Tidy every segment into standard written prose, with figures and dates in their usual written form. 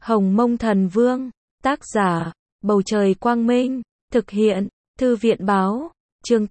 Hồng Mông Thần Vương, tác giả, Bầu Trời Quang Minh, thực hiện, Thư viện Báo, chương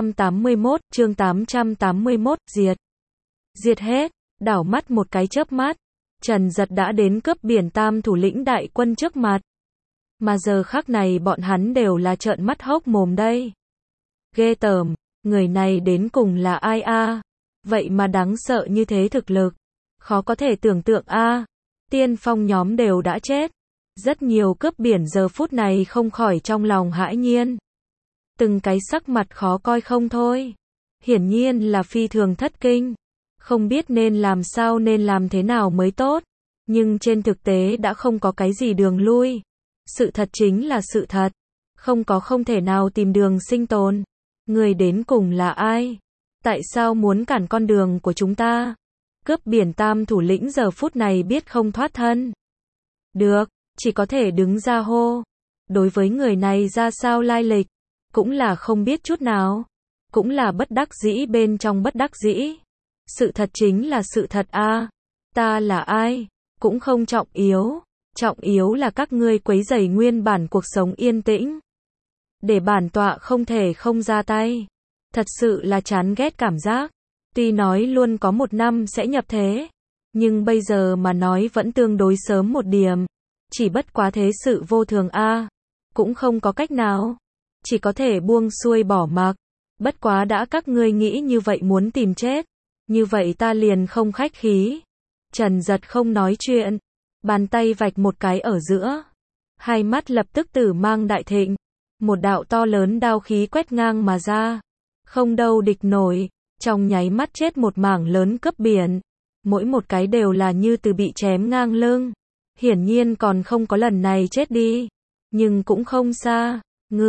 881, diệt. Diệt hết, đảo mắt một cái chớp mắt, Trần Dật đã đến cướp biển Tam thủ lĩnh đại quân trước mặt. Mà giờ khắc này bọn hắn đều là trợn mắt hốc mồm đây. Ghê tởm, người này đến cùng là ai a? Vậy mà đáng sợ như thế thực lực. Khó có thể tưởng tượng a. Tiên phong nhóm đều đã chết. Rất nhiều cướp biển giờ phút này không khỏi trong lòng hãi nhiên. Từng cái sắc mặt khó coi không thôi. Hiển nhiên là phi thường thất kinh. Không biết nên làm sao nên làm thế nào mới tốt. Nhưng trên thực tế đã không có cái gì đường lui. Sự thật chính là sự thật. Không thể nào tìm đường sinh tồn. Người đến cùng là ai? Tại sao muốn cản con đường của chúng ta? Cướp biển Tam thủ lĩnh giờ phút này biết không thoát thân. Được, chỉ có thể đứng ra hô. Đối với người này ra sao lai lịch, cũng là không biết chút nào. Cũng là bất đắc dĩ bên trong bất đắc dĩ. Sự thật chính là sự thật a. Ta là ai? Cũng không trọng yếu. Trọng yếu là các ngươi quấy rầy nguyên bản cuộc sống yên tĩnh. Để bản tọa không thể không ra tay. Thật sự là chán ghét cảm giác. Tuy nói luôn có một năm sẽ nhập thế. Nhưng bây giờ mà nói vẫn tương đối sớm một điểm. Chỉ bất quá thế sự vô thường a. Cũng không có cách nào. Chỉ có thể buông xuôi bỏ mặc. Bất quá đã các ngươi nghĩ như vậy muốn tìm chết. Như vậy ta liền không khách khí. Trần Dật không nói chuyện. Bàn tay vạch một cái ở giữa. Hai mắt lập tức tử mang đại thịnh. Một đạo to lớn đao khí quét ngang mà ra. Không đâu địch nổi. Trong nháy mắt chết một mảng lớn cướp biển. Mỗi một cái đều là như từ bị chém ngang lưng. Hiển nhiên còn không có lần này chết đi. Nhưng cũng không xa.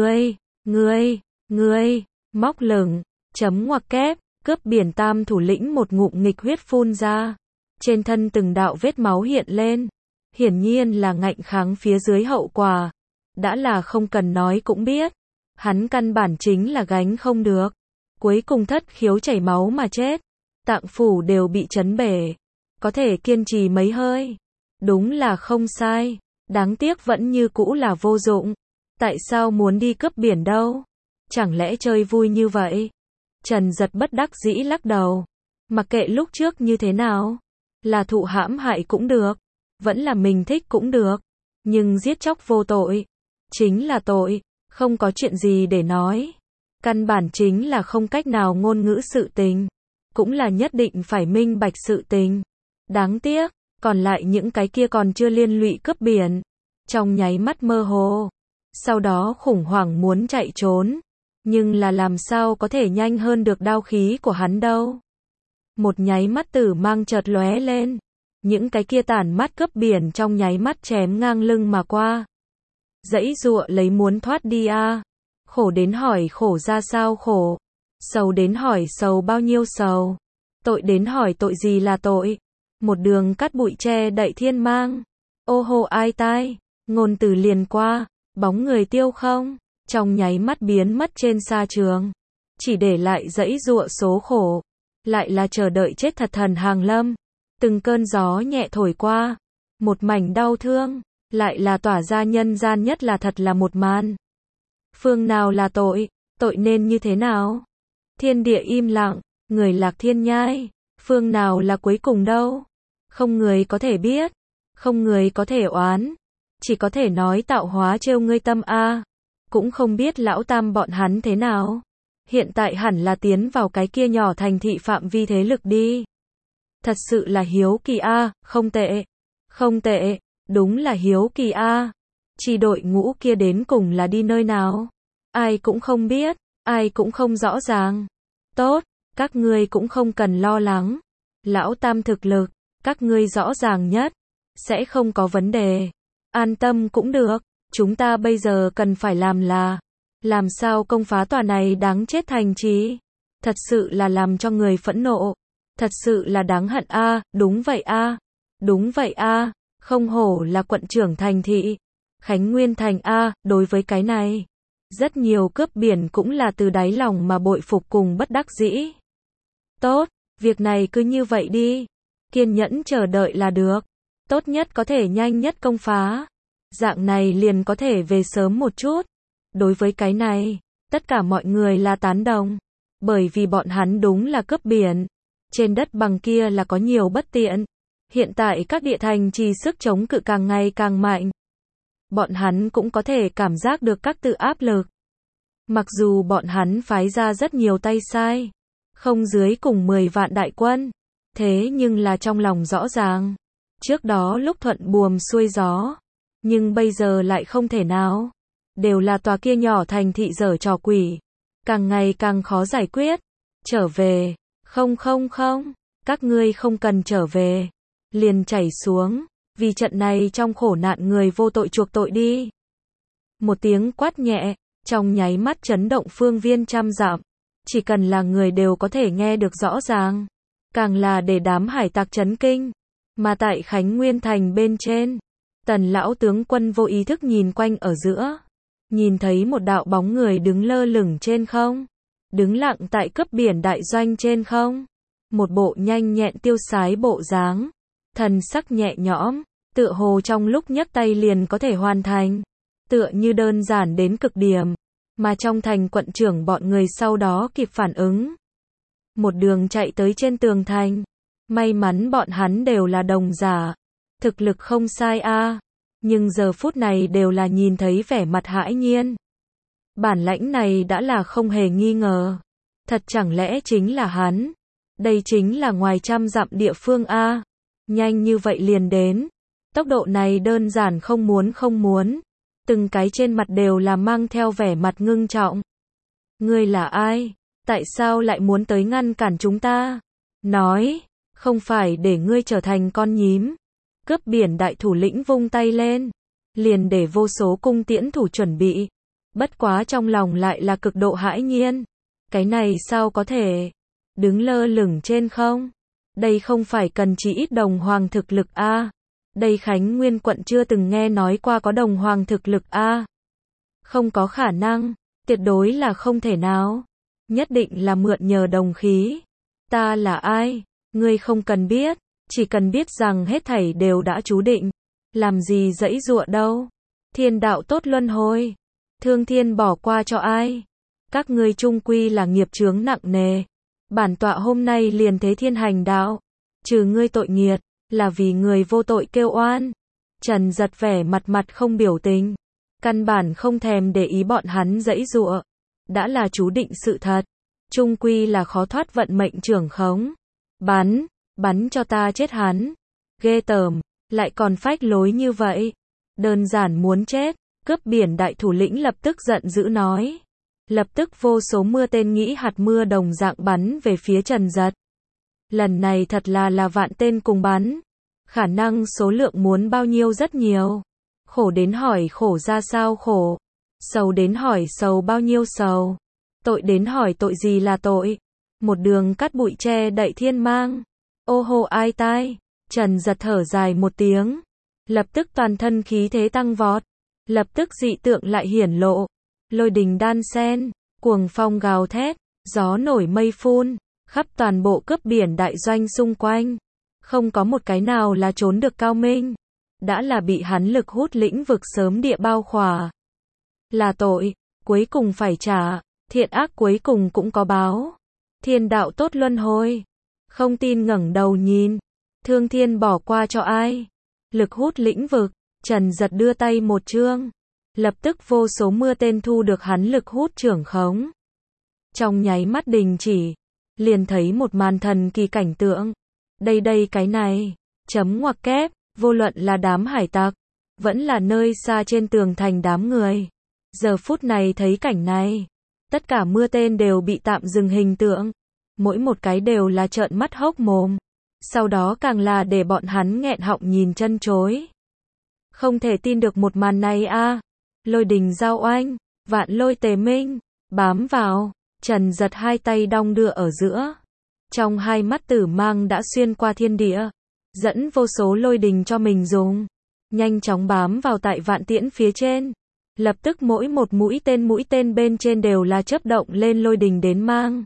Ngươi, móc lửng, chấm ngoặc kép, cướp biển Tam thủ lĩnh một ngụm nghịch huyết phun ra. Trên thân từng đạo vết máu hiện lên. Hiển nhiên là ngạnh kháng phía dưới hậu quả. Đã là không cần nói cũng biết. Hắn căn bản chính là gánh không được. Cuối cùng thất khiếu chảy máu mà chết. Tạng phủ đều bị chấn bể. Có thể kiên trì mấy hơi. Đúng là không sai. Đáng tiếc vẫn như cũ là vô dụng. Tại sao muốn đi cướp biển đâu? Chẳng lẽ chơi vui như vậy? Trần Dật bất đắc dĩ lắc đầu. Mặc kệ lúc trước như thế nào. Là thụ hãm hại cũng được. Vẫn là mình thích cũng được. Nhưng giết chóc vô tội. Chính là tội. Không có chuyện gì để nói. Căn bản chính là không cách nào ngôn ngữ sự tình. Cũng là nhất định phải minh bạch sự tình. Đáng tiếc, còn lại những cái kia còn chưa liên lụy cướp biển. Trong nháy mắt mơ hồ. Sau đó khủng hoảng muốn chạy trốn. Nhưng là làm sao có thể nhanh hơn được đao khí của hắn đâu. Một nháy mắt tử mang chợt lóe lên. Những cái kia tản mắt cướp biển trong nháy mắt chém ngang lưng mà qua. Giãy giụa lấy muốn thoát đi a. Khổ đến hỏi khổ ra sao khổ. Sầu đến hỏi sầu bao nhiêu sầu. Tội đến hỏi tội gì là tội. Một đường cát bụi che đậy thiên mang. Ô hô ai tai. Ngôn từ liền qua. Bóng người tiêu không. Trong nháy mắt biến mất trên sa trường. Chỉ để lại giãy giụa số khổ. Lại là chờ đợi chết thật thần hàng lâm. Từng cơn gió nhẹ thổi qua. Một mảnh đau thương. Lại là tỏa ra nhân gian nhất là thật là một màn. Phương nào là tội? Tội nên như thế nào? Thiên địa im lặng. Người lạc thiên nhai. Phương nào là cuối cùng đâu? Không người có thể biết. Không người có thể oán. Chỉ có thể nói tạo hóa trêu ngươi tâm a. Cũng không biết lão tam bọn hắn thế nào. Hiện tại hẳn là tiến vào cái kia nhỏ thành thị phạm vi thế lực đi. Thật sự là hiếu kỳ a, không tệ. Không tệ, đúng là hiếu kỳ a. Chỉ đội ngũ kia đến cùng là đi nơi nào? Ai cũng không biết, ai cũng không rõ ràng. Tốt, các ngươi cũng không cần lo lắng. Lão tam thực lực, các ngươi rõ ràng nhất. Sẽ không có vấn đề. An tâm cũng được. Chúng ta bây giờ cần phải làm là làm sao công phá tòa này đáng chết thành trì. Thật sự là làm cho người phẫn nộ. Thật sự là đáng hận a. Đúng vậy a. Đúng vậy a. Không hổ là quận trưởng thành thị. Khánh Nguyên thành a. Đối với cái này, rất nhiều cướp biển cũng là từ đáy lòng mà bội phục cùng bất đắc dĩ. Tốt, việc này cứ như vậy đi. Kiên nhẫn chờ đợi là được. tốt nhất có thể nhanh nhất công phá. Dạng này liền có thể về sớm một chút. Đối với cái này, tất cả mọi người là tán đồng. Bởi vì bọn hắn đúng là cướp biển. Trên đất bằng kia là có nhiều bất tiện. Hiện tại các địa thành trì sức chống cự càng ngày càng mạnh. Bọn hắn cũng có thể cảm giác được các tự áp lực. Mặc dù bọn hắn phái ra rất nhiều tay sai, không dưới cùng 10 vạn đại quân, thế nhưng là trong lòng rõ ràng. Trước đó lúc thuận buồm xuôi gió, nhưng bây giờ lại không thể nào. Đều là tòa kia nhỏ thành thị dở trò quỷ, càng ngày càng khó giải quyết. Trở về, không, các ngươi không cần trở về, liền chảy xuống, vì trận này trong khổ nạn người vô tội chuộc tội đi. Một tiếng quát nhẹ, trong nháy mắt chấn động phương viên trăm dặm, chỉ cần là người đều có thể nghe được rõ ràng, càng là để đám hải tặc chấn kinh. Mà tại Khánh Nguyên thành bên trên, Tần lão tướng quân vô ý thức nhìn quanh ở giữa, nhìn thấy một đạo bóng người đứng lơ lửng trên không, đứng lặng tại cấp biển đại doanh trên không, một bộ nhanh nhẹn tiêu sái bộ dáng, thần sắc nhẹ nhõm, tựa hồ trong lúc nhấc tay liền có thể hoàn thành, tựa như đơn giản đến cực điểm, mà trong thành quận trưởng bọn người sau đó kịp phản ứng, một đường chạy tới trên tường thành. May mắn bọn hắn đều là đồng giả, thực lực không sai a, nhưng giờ phút này đều là nhìn thấy vẻ mặt hãi nhiên. Bản lãnh này đã là không hề nghi ngờ, thật chẳng lẽ chính là hắn? Đây chính là ngoài trăm dặm địa phương a, nhanh như vậy liền đến, tốc độ này đơn giản không muốn, từng cái trên mặt đều là mang theo vẻ mặt ngưng trọng. Ngươi là ai? Tại sao lại muốn tới ngăn cản chúng ta? Nói, không phải để ngươi trở thành con nhím. Cướp biển đại thủ lĩnh vung tay lên, liền để vô số cung tiễn thủ chuẩn bị. Bất quá trong lòng lại là cực độ hãi nhiên. Cái này sao có thể? Đứng lơ lửng trên không? Đây không phải cần chỉ ít đồng hoàng thực lực a. Đây Khánh Nguyên quận chưa từng nghe nói qua có đồng hoàng thực lực a. Không có khả năng, tuyệt đối là không thể nào. Nhất định là mượn nhờ đồng khí. Ta là ai? Ngươi không cần biết, chỉ cần biết rằng hết thảy đều đã chú định. Làm gì giãy giụa đâu? Thiên đạo tốt luân hồi. Thương thiên bỏ qua cho ai? Các ngươi chung quy là nghiệp chướng nặng nề. Bản tọa hôm nay liền thế thiên hành đạo. Trừ ngươi tội nghiệt, là vì người vô tội kêu oan. Trần Giật vẻ mặt không biểu tình. Căn bản không thèm để ý bọn hắn giãy giụa. Đã là chú định sự thật. Chung quy là khó thoát vận mệnh trưởng khống. Bắn cho ta chết hắn. Ghê tởm, lại còn phách lối như vậy. Đơn giản muốn chết. Cướp biển đại thủ lĩnh lập tức giận dữ nói. Lập tức vô số mưa tên nghĩ hạt mưa đồng dạng bắn về phía Trần Giật. Lần này thật là vạn tên cùng bắn. Khả năng số lượng muốn bao nhiêu rất nhiều. Khổ đến hỏi khổ ra sao khổ. Sầu đến hỏi sầu bao nhiêu sầu. Tội đến hỏi tội gì là tội. Một đường cát bụi che đậy thiên mang. Ô hô ai tai. Trần Giật thở dài một tiếng. Lập tức toàn thân khí thế tăng vọt. Lập tức dị tượng lại hiển lộ. Lôi đình đan sen. Cuồng phong gào thét. Gió nổi mây phun. Khắp toàn bộ cướp biển đại doanh xung quanh. Không có một cái nào là trốn được Cao Minh. Đã là bị hắn lực hút lĩnh vực sớm địa bao khỏa. Là tội. Cuối cùng phải trả. Thiện ác cuối cùng cũng có báo. Thiên đạo tốt luân hồi. Không tin ngẩng đầu nhìn. Thương thiên bỏ qua cho ai? Lực hút lĩnh vực. Trần Giật đưa tay một chương. Lập tức vô số mưa tên thu được hắn lực hút trưởng khống. Trong nháy mắt đình chỉ. Liền thấy một màn thần kỳ cảnh tượng. Đây cái này. Chấm ngoặc kép. Vô luận là đám hải tặc. Vẫn là nơi xa trên tường thành đám người. Giờ phút này thấy cảnh này. Tất cả mưa tên đều bị tạm dừng hình tượng. Mỗi một cái đều là trợn mắt hốc mồm. Sau đó càng là để bọn hắn nghẹn họng nhìn chân chối. Không thể tin được một màn này a. Lôi đình giao oanh, vạn lôi tề minh, bám vào. Trần Giật hai tay đong đưa ở giữa. Trong hai mắt tử mang đã xuyên qua thiên địa. Dẫn vô số lôi đình cho mình dùng. Nhanh chóng bám vào tại vạn tiễn phía trên. Lập tức mỗi một mũi tên bên trên đều là chớp động lên lôi đình đến mang.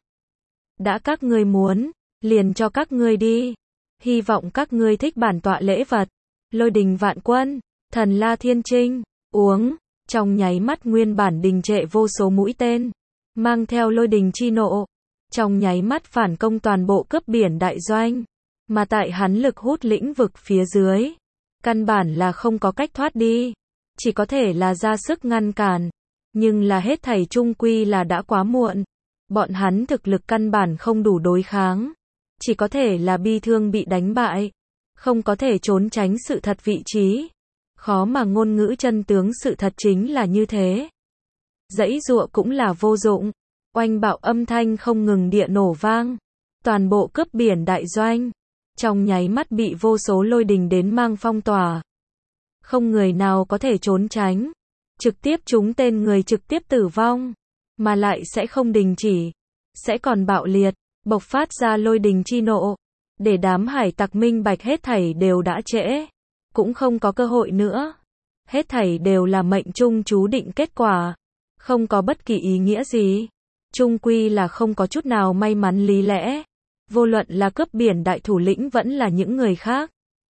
Đã các ngươi muốn, liền cho các ngươi đi. Hy vọng các ngươi thích bản tọa lễ vật. Lôi đình vạn quân, thần la thiên trinh, uống, trong nháy mắt nguyên bản đình trệ vô số mũi tên, mang theo lôi đình chi nộ, trong nháy mắt phản công toàn bộ cướp biển đại doanh, mà tại hắn lực hút lĩnh vực phía dưới, căn bản là không có cách thoát đi, chỉ có thể là ra sức ngăn cản, nhưng là hết thảy chung quy là đã quá muộn, bọn hắn thực lực căn bản không đủ đối kháng, chỉ có thể là bi thương bị đánh bại, không có thể trốn tránh sự thật vị trí, khó mà ngôn ngữ chân tướng sự thật chính là như thế. Giãy giụa cũng là vô dụng, oanh bạo âm thanh không ngừng địa nổ vang, toàn bộ cướp biển đại doanh, trong nháy mắt bị vô số lôi đình đến mang phong tỏa. Không người nào có thể trốn tránh, trực tiếp trúng tên người trực tiếp tử vong, mà lại sẽ không đình chỉ, sẽ còn bạo liệt, bộc phát ra lôi đình chi nộ, để đám hải tặc minh bạch hết thảy đều đã trễ, cũng không có cơ hội nữa. Hết thảy đều là mệnh trung chú định kết quả, không có bất kỳ ý nghĩa gì, chung quy là không có chút nào may mắn lý lẽ. Vô luận là cướp biển đại thủ lĩnh vẫn là những người khác,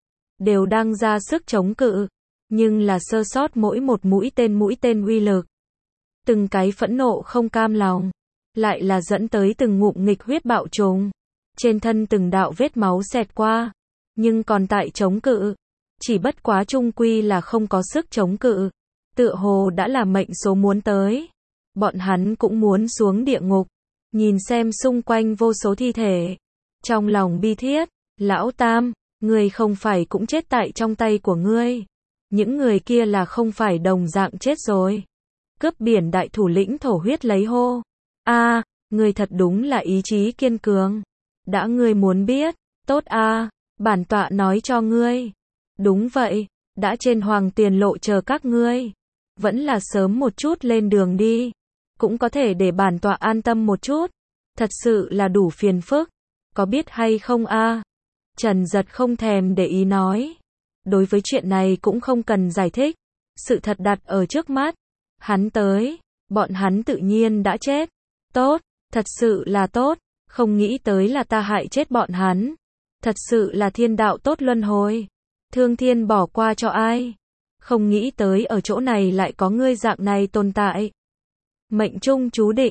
đều đang ra sức chống cự, nhưng là sơ sót mỗi một mũi tên uy lực. Từng cái phẫn nộ không cam lòng, lại là dẫn tới từng ngụm nghịch huyết bạo trùng, trên thân từng đạo vết máu xẹt qua, nhưng còn tại chống cự, chỉ bất quá chung quy là không có sức chống cự, tựa hồ đã là mệnh số muốn tới. Bọn hắn cũng muốn xuống địa ngục, nhìn xem xung quanh vô số thi thể, trong lòng bi thiết, lão Tam, ngươi không phải cũng chết tại trong tay của ngươi, những người kia là không phải đồng dạng chết rồi. Cướp biển đại thủ lĩnh thổ huyết lấy hô, a, ngươi thật đúng là ý chí kiên cường, đã ngươi muốn biết, tốt a, bản tọa nói cho ngươi. Đúng vậy, đã trên hoàng tiền lộ chờ các ngươi, vẫn là sớm một chút lên đường đi, cũng có thể để bản tọa an tâm một chút, thật sự là đủ phiền phức, có biết hay không a? Trần Giật không thèm để ý nói, đối với chuyện này cũng không cần giải thích, sự thật đặt ở trước mắt, hắn tới, bọn hắn tự nhiên đã chết, tốt, thật sự là tốt, không nghĩ tới là ta hại chết bọn hắn, thật sự là thiên đạo tốt luân hồi, thương thiên bỏ qua cho ai, không nghĩ tới ở chỗ này lại có ngươi dạng này tồn tại. Mệnh trung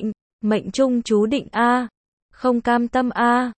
chú định a, không cam tâm a,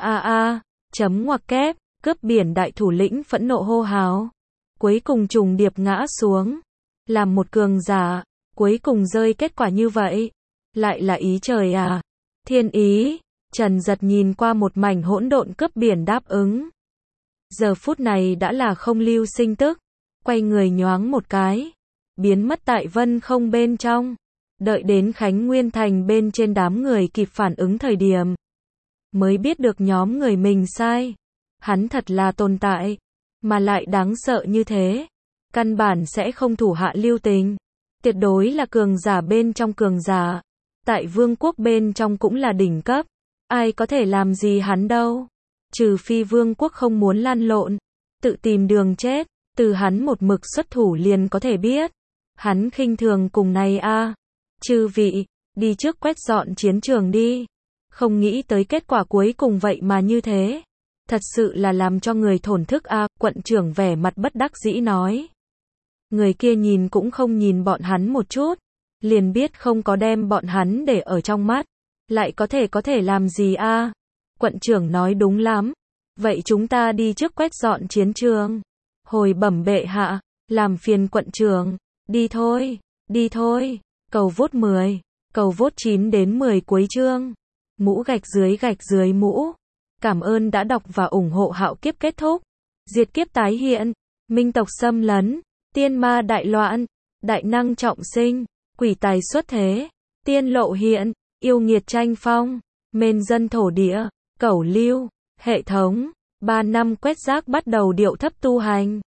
chấm ngoặc kép, cướp biển đại thủ lĩnh phẫn nộ hô hào, cuối cùng trùng điệp ngã xuống, làm một cường giả, cuối cùng rơi kết quả như vậy, lại là ý trời à, thiên ý. Trần Giật nhìn qua một mảnh hỗn độn cướp biển đáp ứng. Giờ phút này đã là không lưu sinh tức, quay người nhoáng một cái, biến mất tại vân không bên trong. Đợi đến Khánh Nguyên Thành bên trên đám người kịp phản ứng thời điểm, mới biết được nhóm người mình sai. Hắn thật là tồn tại, mà lại đáng sợ như thế. Căn bản sẽ không thủ hạ lưu tình. Tuyệt đối là cường giả bên trong cường giả. Tại vương quốc bên trong cũng là đỉnh cấp. Ai có thể làm gì hắn đâu. Trừ phi vương quốc không muốn lăn lộn, tự tìm đường chết. Từ hắn một mực xuất thủ liền có thể biết. Hắn khinh thường cùng này a. Chư vị, đi trước quét dọn chiến trường đi. Không nghĩ tới kết quả cuối cùng vậy mà như thế. Thật sự là làm cho người thổn thức a. Quận trưởng vẻ mặt bất đắc dĩ nói. Người kia nhìn cũng không nhìn bọn hắn một chút, liền biết không có đem bọn hắn để ở trong mắt. Lại có thể làm gì a? Quận trưởng nói đúng lắm. Vậy chúng ta đi trước quét dọn chiến trường. Hồi bẩm bệ hạ, làm phiền quận trưởng, đi thôi. Cầu vote 10, cầu vote 9 đến 10 cuối chương. Mũ gạch dưới mũ. Cảm ơn đã đọc và ủng hộ Hạo Kiếp kết thúc. Diệt kiếp tái hiện, minh tộc xâm lấn, tiên ma đại loạn, đại năng trọng sinh, quỷ tài xuất thế, tiên lộ hiện, yêu nghiệt tranh phong, mên dân thổ địa, cẩu lưu, hệ thống, 3 năm quét rác bắt đầu điệu thấp tu hành.